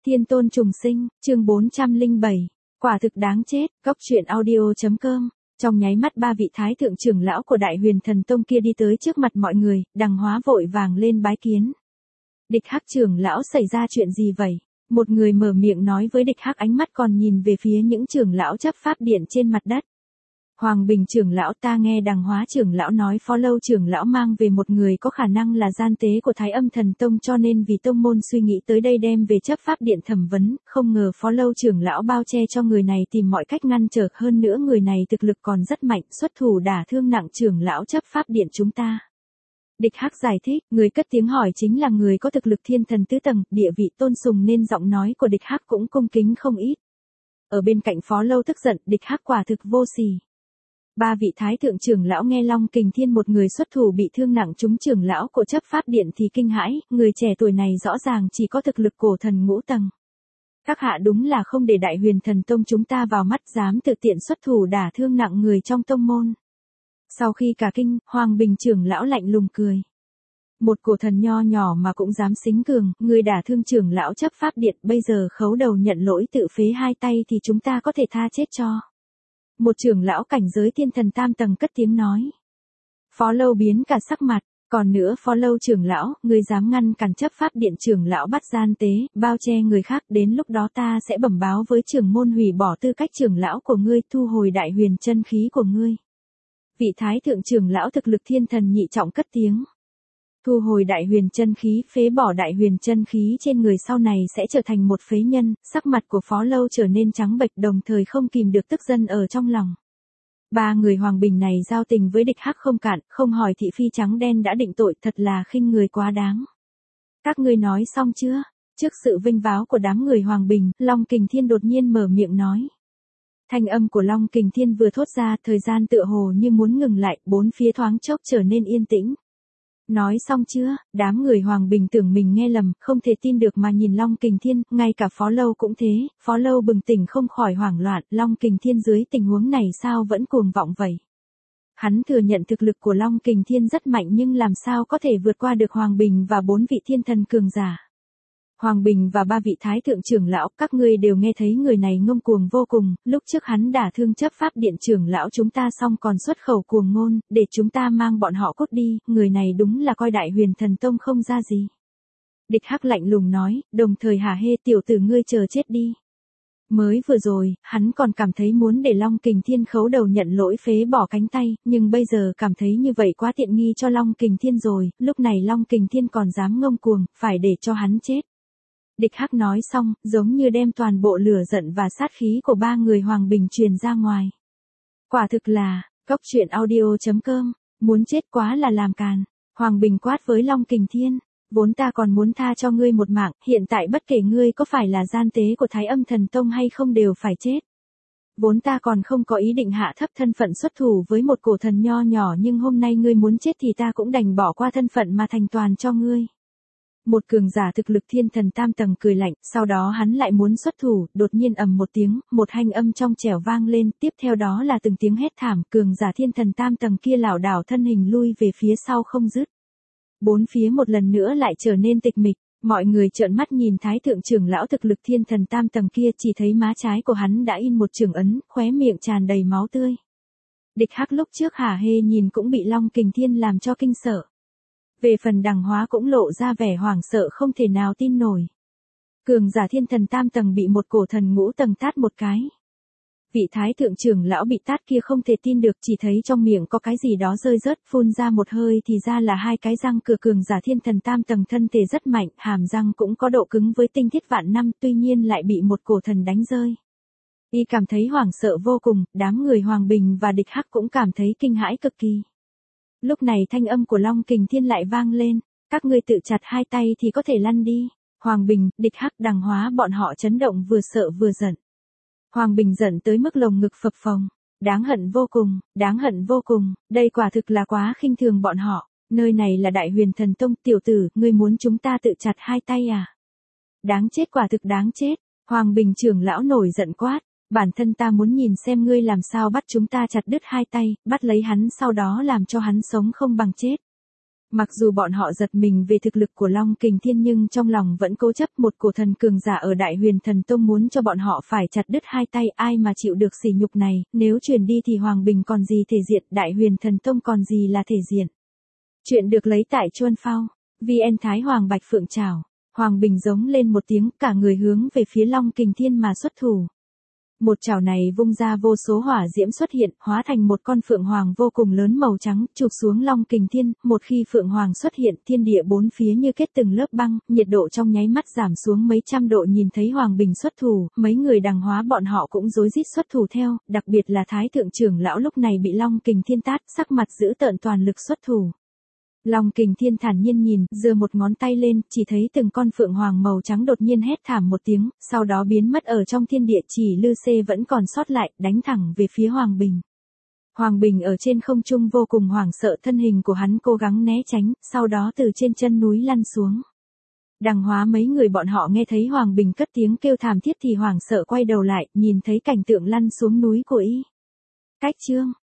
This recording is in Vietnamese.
Thiên tôn trùng sinh, chương 407. Quả thực đáng chết, góc truyện audio.com. Trong nháy mắt ba vị thái thượng trưởng lão của Đại Huyền Thần Tông kia đi tới trước mặt mọi người, Đằng Hóa vội vàng lên bái kiến. Địch Hắc trưởng lão xảy ra chuyện gì vậy? Một người mở miệng nói với Địch Hắc, ánh mắt còn nhìn về phía những trưởng lão chấp pháp điện trên mặt đất. Hoàng Bình trưởng lão, ta nghe Đằng Hóa trưởng lão nói Phó Lâu trưởng lão mang về một người có khả năng là gian tế của Thái Âm Thần Tông, cho nên vì tông môn suy nghĩ tới đây đem về chấp pháp điện thẩm vấn, không ngờ Phó Lâu trưởng lão bao che cho người này tìm mọi cách ngăn trở, hơn nữa người này thực lực còn rất mạnh, xuất thủ đả thương nặng trưởng lão chấp pháp điện chúng ta. Địch Hắc giải thích, người cất tiếng hỏi chính là người có thực lực thiên thần tứ tầng, địa vị tôn sùng nên giọng nói của Địch Hắc cũng cung kính không ít. Ở bên cạnh Phó Lâu tức giận, Địch Hắc quả thực vô sỉ. Ba vị thái thượng trưởng lão nghe Long Kình Thiên một người xuất thủ bị thương nặng chúng trưởng lão của chấp pháp điện thì kinh hãi, người trẻ tuổi này rõ ràng chỉ có thực lực cổ thần ngũ tầng. Các hạ đúng là không để Đại Huyền Thần Tông chúng ta vào mắt, dám tự tiện xuất thủ đả thương nặng người trong tông môn. Sau khi cả kinh, Hoàng Bình trưởng lão lạnh lùng cười. Một cổ thần nho nhỏ mà cũng dám xính cường, người đả thương trưởng lão chấp pháp điện, bây giờ khấu đầu nhận lỗi tự phế hai tay thì chúng ta có thể tha chết cho. Một trưởng lão cảnh giới thiên thần tam tầng cất tiếng nói. Phó Lâu biến cả sắc mặt, còn nữa Phó Lâu trưởng lão, ngươi dám ngăn cản chấp pháp điện trưởng lão bắt gian tế, bao che người khác, đến lúc đó ta sẽ bẩm báo với trưởng môn hủy bỏ tư cách trưởng lão của ngươi, thu hồi Đại Huyền chân khí của ngươi. Vị thái thượng trưởng lão thực lực thiên thần nhị trọng cất tiếng. Thu hồi Đại Huyền chân khí, phế bỏ Đại Huyền chân khí trên người, sau này sẽ trở thành một phế nhân. Sắc mặt của Phó Lâu trở nên trắng bệch, đồng thời không kìm được tức giận ở trong lòng. Ba người Hoàng Bình này giao tình với Địch Hắc không cạn, không hỏi thị phi trắng đen đã định tội, thật là khinh người quá đáng. Các ngươi nói xong chưa? Trước sự vinh váo của đám người Hoàng Bình, Long Kình Thiên đột nhiên mở miệng nói. Thanh âm của Long Kình Thiên vừa thốt ra, thời gian tựa hồ như muốn ngừng lại, bốn phía thoáng chốc trở nên yên tĩnh. Nói xong chưa? Đám người Hoàng Bình tưởng mình nghe lầm, không thể tin được mà nhìn Long Kình Thiên, ngay cả Phó Lâu cũng thế. Phó Lâu bừng tỉnh không khỏi hoảng loạn, Long Kình Thiên dưới tình huống này sao vẫn cuồng vọng vậy? Hắn thừa nhận thực lực của Long Kình Thiên rất mạnh, nhưng làm sao có thể vượt qua được Hoàng Bình và bốn vị thiên thần cường giả? Hoàng Bình và ba vị thái thượng trưởng lão, các ngươi đều nghe thấy người này ngông cuồng vô cùng, lúc trước hắn đả thương chấp pháp điện trưởng lão chúng ta xong còn xuất khẩu cuồng ngôn, để chúng ta mang bọn họ cút đi, người này đúng là coi Đại Huyền Thần Tông không ra gì. Địch Hắc lạnh lùng nói, đồng thời hả hê, tiểu tử ngươi chờ chết đi. Mới vừa rồi, hắn còn cảm thấy muốn để Long Kình Thiên khấu đầu nhận lỗi phế bỏ cánh tay, nhưng bây giờ cảm thấy như vậy quá tiện nghi cho Long Kình Thiên rồi, lúc này Long Kình Thiên còn dám ngông cuồng, phải để cho hắn chết. Địch Hắc nói xong, giống như đem toàn bộ lửa giận và sát khí của ba người Hoàng Bình truyền ra ngoài. Quả thực là, góc truyện audio.com, muốn chết quá là làm càn. Hoàng Bình quát với Long Kình Thiên, vốn ta còn muốn tha cho ngươi một mạng, hiện tại bất kể ngươi có phải là gian tế của Thái Âm Thần Tông hay không đều phải chết. Vốn ta còn không có ý định hạ thấp thân phận xuất thủ với một cổ thần nho nhỏ, nhưng hôm nay ngươi muốn chết thì ta cũng đành bỏ qua thân phận mà thành toàn cho ngươi. Một cường giả thực lực thiên thần tam tầng cười lạnh, sau đó hắn lại muốn xuất thủ, đột nhiên ầm một tiếng, một thanh âm trong trẻo vang lên, tiếp theo đó là từng tiếng hét thảm, cường giả thiên thần tam tầng kia lảo đảo thân hình lui về phía sau không dứt. Bốn phía một lần nữa lại trở nên tịch mịch, mọi người trợn mắt nhìn thái thượng trưởng lão thực lực thiên thần tam tầng kia, chỉ thấy má trái của hắn đã in một chưởng ấn, khóe miệng tràn đầy máu tươi. Địch Hắc lúc trước hả hê nhìn cũng bị Long Kình Thiên làm cho kinh sợ. Về phần Đằng Hóa cũng lộ ra vẻ hoảng sợ không thể nào tin nổi. Cường giả thiên thần tam tầng bị một cổ thần ngũ tầng tát một cái. Vị thái thượng trưởng lão bị tát kia không thể tin được, chỉ thấy trong miệng có cái gì đó rơi rớt, phun ra một hơi thì ra là hai cái răng cửa. Cường giả thiên thần tam tầng thân thể rất mạnh, hàm răng cũng có độ cứng với tinh thiết vạn năm, tuy nhiên lại bị một cổ thần đánh rơi. Y cảm thấy hoảng sợ vô cùng, đám người Hoàng Bình và Địch Hắc cũng cảm thấy kinh hãi cực kỳ. Lúc này thanh âm của Long Kình Thiên lại vang lên, các ngươi tự chặt hai tay thì có thể lăn đi. Hoàng Bình, Địch Hắc, Đằng Hóa bọn họ chấn động, vừa sợ vừa giận. Hoàng Bình giận tới mức lồng ngực phập phồng, đáng hận vô cùng, đây quả thực là quá khinh thường bọn họ, nơi này là Đại Huyền Thần Tông, tiểu tử, ngươi muốn chúng ta tự chặt hai tay à? Đáng chết, quả thực đáng chết. Hoàng Bình trưởng lão nổi giận quát. Bản thân ta muốn nhìn xem ngươi làm sao bắt chúng ta chặt đứt hai tay, bắt lấy hắn sau đó làm cho hắn sống không bằng chết. Mặc dù bọn họ giật mình về thực lực của Long Kình Thiên nhưng trong lòng vẫn cố chấp một cổ thần cường giả ở Đại Huyền Thần Tông muốn cho bọn họ phải chặt đứt hai tay, ai mà chịu được sỉ nhục này, nếu truyền đi thì Hoàng Bình còn gì thể diện, Đại Huyền Thần Tông còn gì là thể diện. Chuyện được lấy tại Chuan Phao, VN Thái Hoàng Bạch Phượng Trảo. Hoàng Bình giống lên một tiếng, cả người hướng về phía Long Kình Thiên mà xuất thủ. Một chảo này vung ra vô số hỏa diễm xuất hiện, hóa thành một con phượng hoàng vô cùng lớn màu trắng, chụp xuống Long Kình Thiên, một khi phượng hoàng xuất hiện, thiên địa bốn phía như kết từng lớp băng, nhiệt độ trong nháy mắt giảm xuống mấy trăm độ. Nhìn thấy Hoàng Bình xuất thủ, mấy người đằng hóa bọn họ cũng rối rít xuất thủ theo, đặc biệt là Thái thượng trưởng lão lúc này bị Long Kình Thiên tát, sắc mặt dữ tợn toàn lực xuất thủ. Long Kình Thiên thản nhiên nhìn, giơ một ngón tay lên, chỉ thấy từng con phượng hoàng màu trắng đột nhiên hét thảm một tiếng, sau đó biến mất ở trong thiên địa, chỉ Lư Xê vẫn còn sót lại, đánh thẳng về phía Hoàng Bình. Hoàng Bình ở trên không trung vô cùng hoảng sợ, thân hình của hắn cố gắng né tránh, sau đó từ trên chân núi lăn xuống. Đằng hóa mấy người bọn họ nghe thấy Hoàng Bình cất tiếng kêu thảm thiết thì hoảng sợ quay đầu lại, nhìn thấy cảnh tượng lăn xuống núi của y. Cách chương